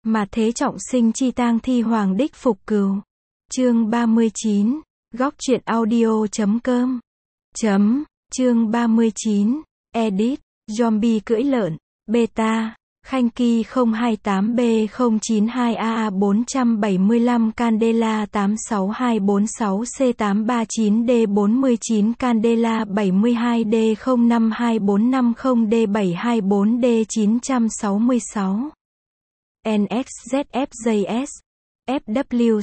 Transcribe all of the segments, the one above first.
Mà thế trọng sinh chi tang thi hoàng đích phục cừu. Chương 39. Góc truyện audio.com. Chương 39. Edit. Zombie cưỡi lợn. Beta. Khanh Ki 028B092AA475 Candela 86246C839D49 Candela 72D052450D724D966 NXZFJS FW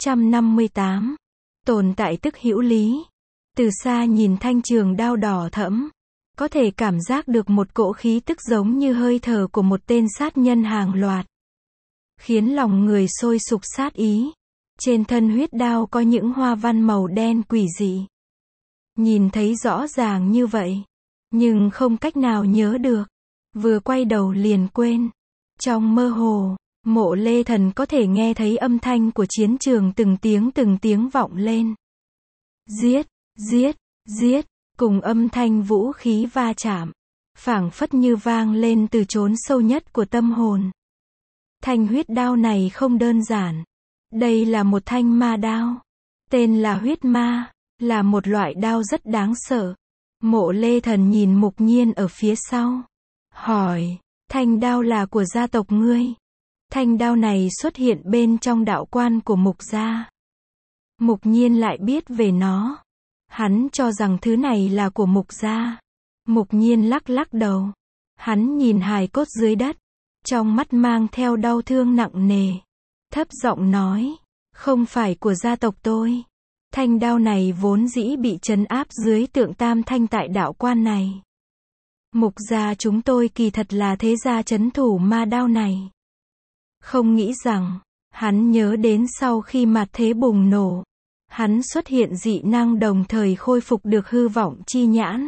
658. Tồn tại tức hữu lý. Từ xa nhìn thanh trường đao đỏ thẫm, có thể cảm giác được một cỗ khí tức giống như hơi thở của một tên sát nhân hàng loạt, khiến lòng người sôi sục sát ý. Trên thân huyết đao có những hoa văn màu đen quỷ dị. Nhìn thấy rõ ràng như vậy, nhưng không cách nào nhớ được. Vừa quay đầu liền quên. Trong mơ hồ, Mộ Lê Thần có thể nghe thấy âm thanh của chiến trường từng tiếng vọng lên. Giết, giết, giết, cùng âm thanh vũ khí va chạm, phảng phất như vang lên từ chốn sâu nhất của tâm hồn. Thanh huyết đao này không đơn giản. Đây là một thanh ma đao. Tên là huyết ma, là một loại đao rất đáng sợ. Mộ Lê Thần nhìn Mục Nhiên ở phía sau, hỏi, thanh đao là của gia tộc ngươi? Thanh đao này xuất hiện bên trong đạo quan của Mục gia. Mục Nhiên lại biết về nó. Hắn cho rằng thứ này là của Mục gia. Mục Nhiên lắc lắc đầu. Hắn nhìn hài cốt dưới đất, trong mắt mang theo đau thương nặng nề, thấp giọng nói, không phải của gia tộc tôi. Thanh đao này vốn dĩ bị trấn áp dưới tượng Tam Thanh tại đạo quan này. Mục gia chúng tôi kỳ thật là thế gia trấn thủ ma đao này. Không nghĩ rằng, hắn nhớ đến sau khi mạt thế bùng nổ, hắn xuất hiện dị năng đồng thời khôi phục được hư vọng chi nhãn.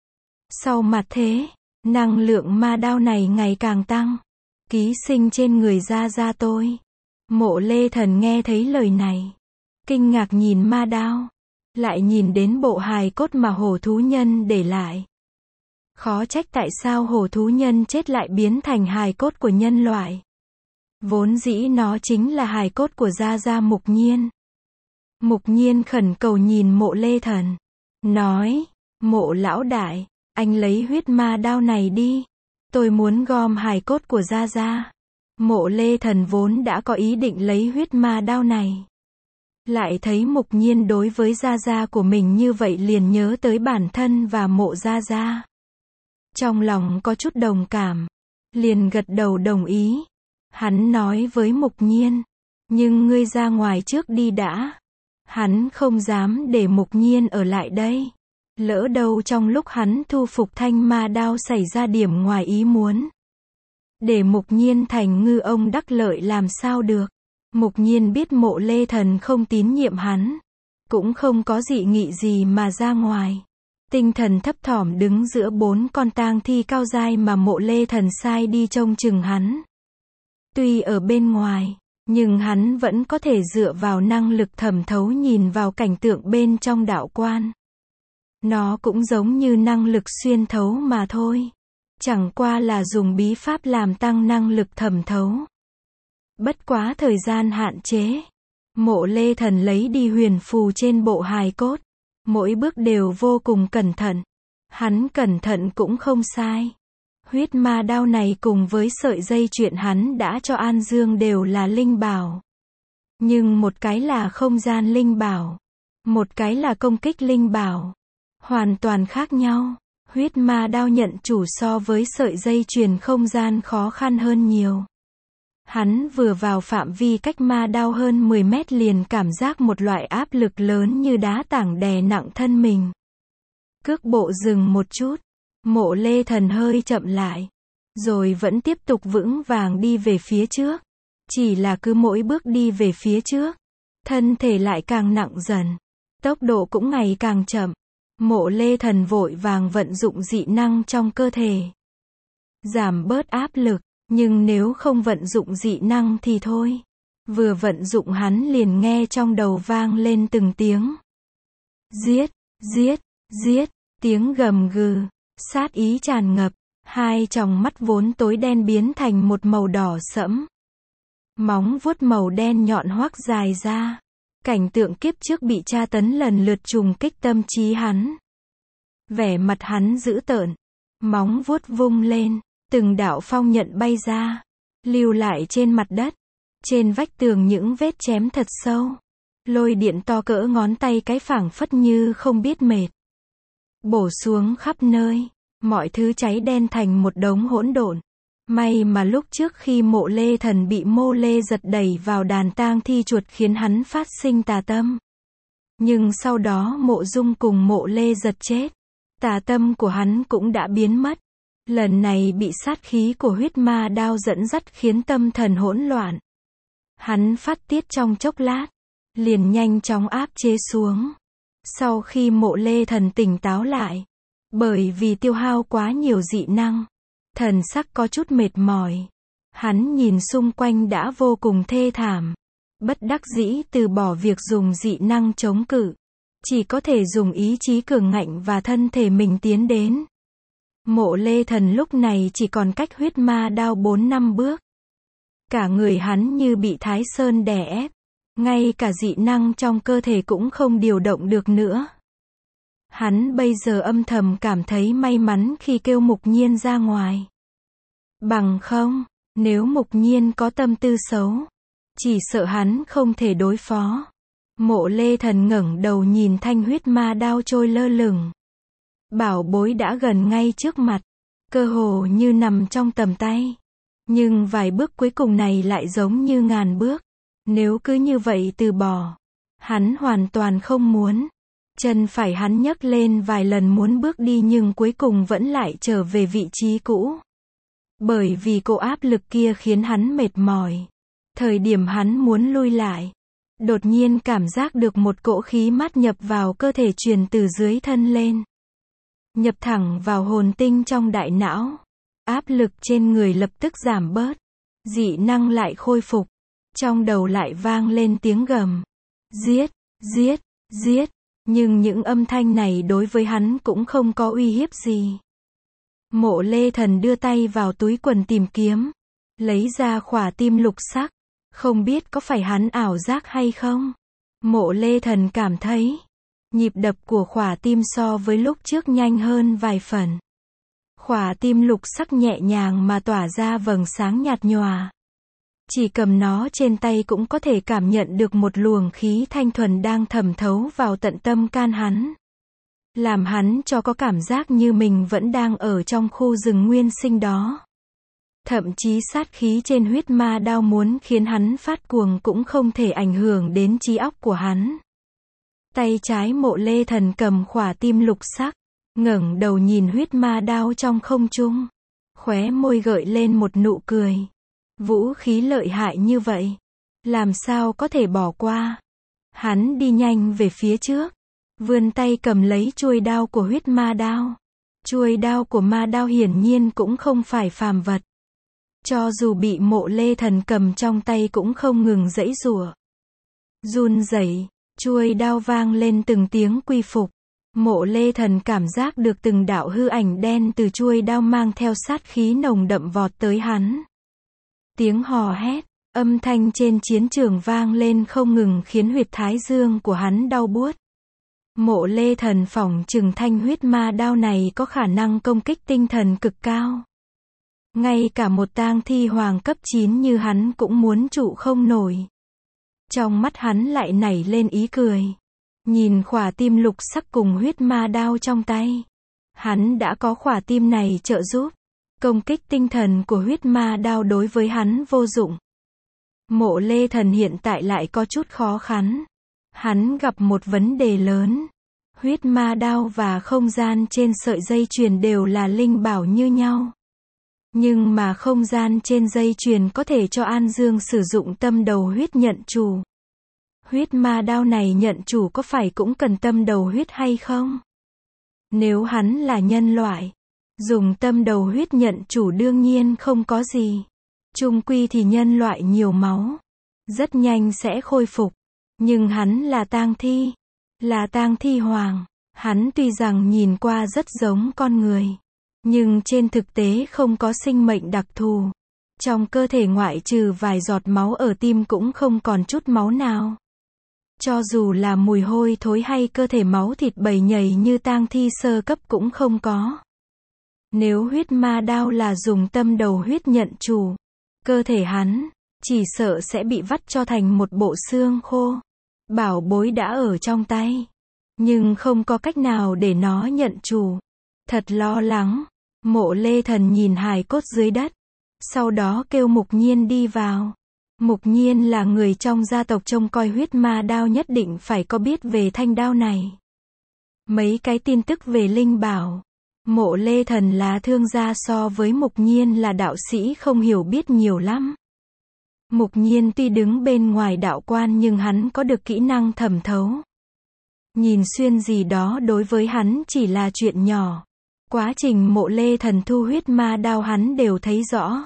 Sau mạt thế, năng lượng ma đao này ngày càng tăng, ký sinh trên người gia tôi. Mộ Lê Thần nghe thấy lời này, kinh ngạc nhìn ma đao, lại nhìn đến bộ hài cốt mà hổ thú nhân để lại. Khó trách tại sao hổ thú nhân chết lại biến thành hài cốt của nhân loại. Vốn dĩ nó chính là hài cốt của gia Mục Nhiên. Mục Nhiên khẩn cầu nhìn Mộ Lê Thần, nói, Mộ lão đại, anh lấy huyết ma đao này đi. Tôi muốn gom hài cốt của gia. Mộ Lê Thần vốn đã có ý định lấy huyết ma đao này. Lại thấy Mục Nhiên đối với gia của mình như vậy liền nhớ tới bản thân và Mộ gia. Trong lòng có chút đồng cảm, liền gật đầu đồng ý. Hắn nói với Mục Nhiên, nhưng ngươi ra ngoài trước đi đã. Hắn không dám để Mục Nhiên ở lại đây. Lỡ đâu trong lúc hắn thu phục thanh ma đao xảy ra điểm ngoài ý muốn, để Mục Nhiên thành ngư ông đắc lợi làm sao được. Mục Nhiên biết Mộ Lê Thần không tín nhiệm hắn, cũng không có dị nghị gì mà ra ngoài. Tinh thần thấp thỏm đứng giữa 4 con tang thi cao dai mà Mộ Lê Thần sai đi trông chừng hắn. Tuy ở bên ngoài, nhưng hắn vẫn có thể dựa vào năng lực thẩm thấu nhìn vào cảnh tượng bên trong đạo quan. Nó cũng giống như năng lực xuyên thấu mà thôi. Chẳng qua là dùng bí pháp làm tăng năng lực thẩm thấu. Bất quá thời gian hạn chế. Mộ Lê Thần lấy đi huyền phù trên bộ hài cốt. Mỗi bước đều vô cùng cẩn thận. Hắn cẩn thận cũng không sai. Huyết ma đao này cùng với sợi dây chuyền hắn đã cho An Dương đều là linh bảo. Nhưng một cái là không gian linh bảo, một cái là công kích linh bảo. Hoàn toàn khác nhau. Huyết ma đao nhận chủ so với sợi dây chuyền không gian khó khăn hơn nhiều. Hắn vừa vào phạm vi cách ma đao hơn 10 mét liền cảm giác một loại áp lực lớn như đá tảng đè nặng thân mình. Cước bộ dừng một chút. Mộ Lê Thần hơi chậm lại, rồi vẫn tiếp tục vững vàng đi về phía trước. Chỉ là cứ mỗi bước đi về phía trước, thân thể lại càng nặng dần, tốc độ cũng ngày càng chậm. Mộ Lê Thần vội vàng vận dụng dị năng trong cơ thể, giảm bớt áp lực, nhưng nếu không vận dụng dị năng thì thôi. Vừa vận dụng hắn liền nghe trong đầu vang lên từng tiếng. Giết, giết, giết, tiếng gầm gừ, sát ý tràn ngập, hai tròng mắt vốn tối đen biến thành một màu đỏ sẫm. Móng vuốt màu đen nhọn hoắt dài ra. Cảnh tượng kiếp trước bị tra tấn lần lượt trùng kích tâm trí hắn. Vẻ mặt hắn dữ tợn. Móng vuốt vung lên, từng đạo phong nhận bay ra, lưu lại trên mặt đất. Trên vách tường những vết chém thật sâu. Lôi điện to cỡ ngón tay cái phảng phất như không biết mệt. Bổ xuống khắp nơi. Mọi thứ cháy đen thành một đống hỗn độn. May mà lúc trước khi Mộ Lê Thần bị Mộ Lê Giật đẩy vào đàn tang thi chuột khiến hắn phát sinh tà tâm. Nhưng sau đó Mộ Dung cùng Mộ Lê Giật chết. Tà tâm của hắn cũng đã biến mất. Lần này bị sát khí của huyết ma đao dẫn dắt khiến tâm thần hỗn loạn. Hắn phát tiết trong chốc lát, liền nhanh chóng áp chế xuống. Sau khi Mộ Lê Thần tỉnh táo lại, bởi vì tiêu hao quá nhiều dị năng, thần sắc có chút mệt mỏi. Hắn nhìn xung quanh đã vô cùng thê thảm. Bất đắc dĩ từ bỏ việc dùng dị năng chống cự. Chỉ có thể dùng ý chí cường ngạnh và thân thể mình tiến đến. Mộ Lê Thần lúc này chỉ còn cách huyết ma đao 4-5 bước. Cả người hắn như bị Thái Sơn đè ép. Ngay cả dị năng trong cơ thể cũng không điều động được nữa. Hắn bây giờ âm thầm cảm thấy may mắn khi kêu Mục Nhiên ra ngoài. Bằng không, nếu Mục Nhiên có tâm tư xấu, chỉ sợ hắn không thể đối phó. Mộ Lê Thần ngẩng đầu nhìn thanh huyết ma đao trôi lơ lửng. Bảo bối đã gần ngay trước mặt, cơ hồ như nằm trong tầm tay. Nhưng vài bước cuối cùng này lại giống như ngàn bước. Nếu cứ như vậy từ bỏ, hắn hoàn toàn không muốn. Chân phải hắn nhấc lên vài lần muốn bước đi nhưng cuối cùng vẫn lại trở về vị trí cũ. Bởi vì cỗ áp lực kia khiến hắn mệt mỏi. Thời điểm hắn muốn lui lại, đột nhiên cảm giác được một cỗ khí mát nhập vào cơ thể truyền từ dưới thân lên. Nhập thẳng vào hồn tinh trong đại não. Áp lực trên người lập tức giảm bớt. Dị năng lại khôi phục. Trong đầu lại vang lên tiếng gầm. Giết, giết, giết. Nhưng những âm thanh này đối với hắn cũng không có uy hiếp gì. Mộ Lê Thần đưa tay vào túi quần tìm kiếm. Lấy ra khỏa tim lục sắc. Không biết có phải hắn ảo giác hay không? Mộ Lê Thần cảm thấy nhịp đập của khỏa tim so với lúc trước nhanh hơn vài phần. Khỏa tim lục sắc nhẹ nhàng mà tỏa ra vầng sáng nhạt nhòa. Chỉ cầm nó trên tay cũng có thể cảm nhận được một luồng khí thanh thuần đang thẩm thấu vào tận tâm can hắn. Làm hắn cho có cảm giác như mình vẫn đang ở trong khu rừng nguyên sinh đó. Thậm chí sát khí trên huyết ma đao muốn khiến hắn phát cuồng cũng không thể ảnh hưởng đến trí óc của hắn. Tay trái Mộ Lê Thần cầm khỏa tim lục sắc, ngẩng đầu nhìn huyết ma đao trong không trung. Khóe môi gợi lên một nụ cười. Vũ khí lợi hại như vậy, làm sao có thể bỏ qua. Hắn đi nhanh về phía trước, vươn tay cầm lấy chuôi đao của huyết ma đao. Chuôi đao của ma đao hiển nhiên cũng không phải phàm vật. Cho dù bị Mộ Lê Thần cầm trong tay cũng không ngừng giãy giụa. Run rẩy, chuôi đao vang lên từng tiếng quy phục. Mộ Lê Thần cảm giác được từng đạo hư ảnh đen từ chuôi đao mang theo sát khí nồng đậm vọt tới hắn. Tiếng hò hét, âm thanh trên chiến trường vang lên không ngừng khiến huyệt thái dương của hắn đau buốt. Mộ Lê Thần phỏng chừng thanh huyết ma đao này có khả năng công kích tinh thần cực cao. Ngay cả một tang thi hoàng cấp 9 như hắn cũng muốn trụ không nổi. Trong mắt hắn lại nảy lên ý cười. Nhìn khỏa tim lục sắc cùng huyết ma đao trong tay. Hắn đã có khỏa tim này trợ giúp. Công kích tinh thần của huyết ma đao đối với hắn vô dụng. Mộ Lê Thần hiện tại lại có chút khó khăn. Hắn gặp một vấn đề lớn. Huyết ma đao và không gian trên sợi dây chuyền đều là linh bảo như nhau. Nhưng mà không gian trên dây chuyền có thể cho An Dương sử dụng tâm đầu huyết nhận chủ. Huyết ma đao này nhận chủ có phải cũng cần tâm đầu huyết hay không? Nếu hắn là nhân loại, dùng tâm đầu huyết nhận chủ đương nhiên không có gì. Chung quy thì nhân loại nhiều máu, rất nhanh sẽ khôi phục. Nhưng hắn là tang thi, là tang thi hoàng. Hắn tuy rằng nhìn qua rất giống con người, nhưng trên thực tế không có sinh mệnh đặc thù. Trong cơ thể ngoại trừ vài giọt máu ở tim cũng không còn chút máu nào. Cho dù là mùi hôi thối hay cơ thể máu thịt bầy nhầy như tang thi sơ cấp cũng không có. Nếu huyết ma đao là dùng tâm đầu huyết nhận chủ, cơ thể hắn chỉ sợ sẽ bị vắt cho thành một bộ xương khô. Bảo bối đã ở trong tay, nhưng không có cách nào để nó nhận chủ. Thật lo lắng. Mộ Lê Thần nhìn hài cốt dưới đất, sau đó kêu Mục Nhiên đi vào. Mục Nhiên là người trong gia tộc trông coi huyết ma đao, nhất định phải có biết về thanh đao này. Mấy cái tin tức về linh bảo, Mộ Lê Thần là thương gia, so với Mục Nhiên là đạo sĩ không hiểu biết nhiều lắm. Mục Nhiên tuy đứng bên ngoài đạo quan nhưng hắn có được kỹ năng thẩm thấu. Nhìn xuyên gì đó đối với hắn chỉ là chuyện nhỏ. Quá trình Mộ Lê Thần thu huyết ma đao hắn đều thấy rõ.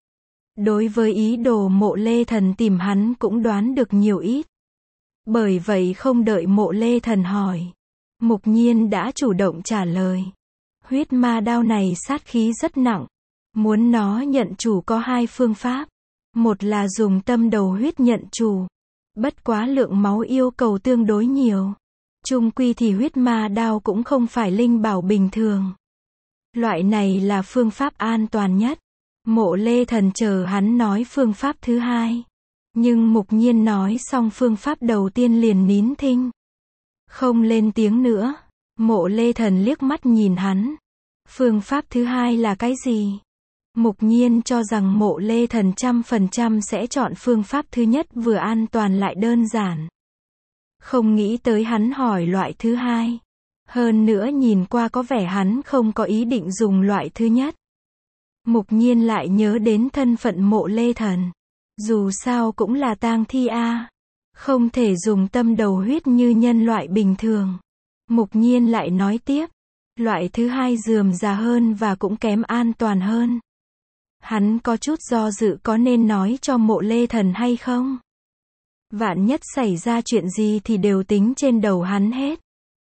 Đối với ý đồ Mộ Lê Thần tìm hắn cũng đoán được nhiều ít. Bởi vậy không đợi Mộ Lê Thần hỏi, Mục Nhiên đã chủ động trả lời. Huyết ma đao này sát khí rất nặng. Muốn nó nhận chủ có hai phương pháp. Một là dùng tâm đầu huyết nhận chủ. Bất quá lượng máu yêu cầu tương đối nhiều. Chung quy thì huyết ma đao cũng không phải linh bảo bình thường. Loại này là phương pháp an toàn nhất. Mộ Lê Thần chờ hắn nói phương pháp thứ hai. Nhưng Mục Nhiên nói xong phương pháp đầu tiên liền nín thinh. Không lên tiếng nữa. Mộ Lê Thần liếc mắt nhìn hắn. Phương pháp thứ hai là cái gì? Mục Nhiên cho rằng Mộ Lê Thần 100% sẽ chọn phương pháp thứ nhất, vừa an toàn lại đơn giản. Không nghĩ tới hắn hỏi loại thứ hai. Hơn nữa nhìn qua có vẻ hắn không có ý định dùng loại thứ nhất. Mục Nhiên lại nhớ đến thân phận Mộ Lê Thần. Dù sao cũng là tang thi a, không thể dùng tâm đầu huyết như nhân loại bình thường. Mục Nhiên lại nói tiếp, loại thứ hai rườm rà hơn và cũng kém an toàn hơn. Hắn có chút do dự có nên nói cho Mộ Lê Thần hay không. Vạn nhất xảy ra chuyện gì thì đều tính trên đầu hắn hết.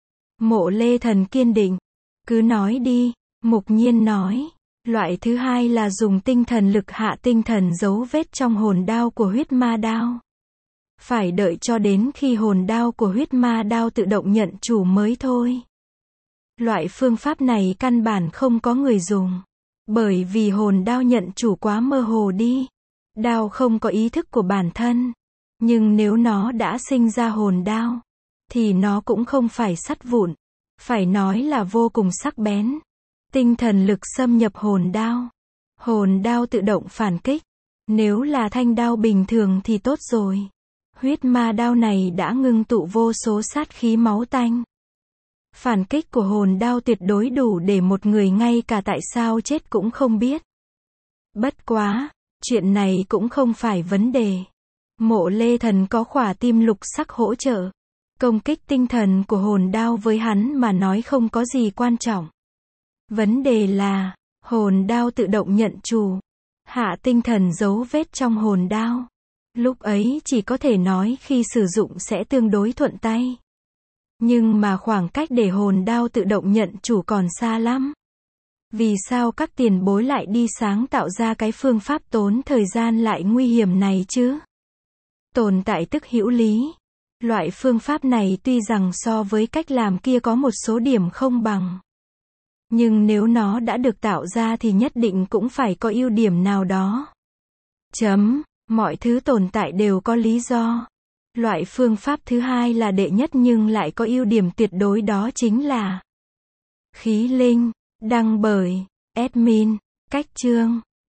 Mộ Lê Thần kiên định, cứ nói đi. Mục Nhiên nói, loại thứ hai là dùng tinh thần lực hạ tinh thần dấu vết trong hồn đao của huyết ma đao. Phải đợi cho đến khi hồn đao của huyết ma đao tự động nhận chủ mới thôi. Loại phương pháp này căn bản không có người dùng. Bởi vì hồn đao nhận chủ quá mơ hồ đi. Đao không có ý thức của bản thân. Nhưng nếu nó đã sinh ra hồn đao, thì nó cũng không phải sắt vụn. Phải nói là vô cùng sắc bén. Tinh thần lực xâm nhập hồn đao. Hồn đao tự động phản kích. Nếu là thanh đao bình thường thì tốt rồi. Huyết ma đao này đã ngưng tụ vô số sát khí máu tanh. Phản kích của hồn đao tuyệt đối đủ để một người ngay cả tại sao chết cũng không biết. Bất quá, chuyện này cũng không phải vấn đề. Mộ Lê Thần có khỏa tim lục sắc hỗ trợ. Công kích tinh thần của hồn đao với hắn mà nói không có gì quan trọng. Vấn đề là, hồn đao tự động nhận chủ. Hạ tinh thần dấu vết trong hồn đao. Lúc ấy chỉ có thể nói khi sử dụng sẽ tương đối thuận tay. Nhưng mà khoảng cách để hồn đao tự động nhận chủ còn xa lắm. Vì sao các tiền bối lại đi sáng tạo ra cái phương pháp tốn thời gian lại nguy hiểm này chứ? Tồn tại tức hữu lý. Loại phương pháp này tuy rằng so với cách làm kia có một số điểm không bằng. Nhưng nếu nó đã được tạo ra thì nhất định cũng phải có ưu điểm nào đó. Mọi thứ tồn tại đều có lý do. Loại phương pháp thứ hai là đệ nhất nhưng lại có ưu điểm tuyệt đối, đó chính là khí linh. Đăng bởi admin Cách Chương.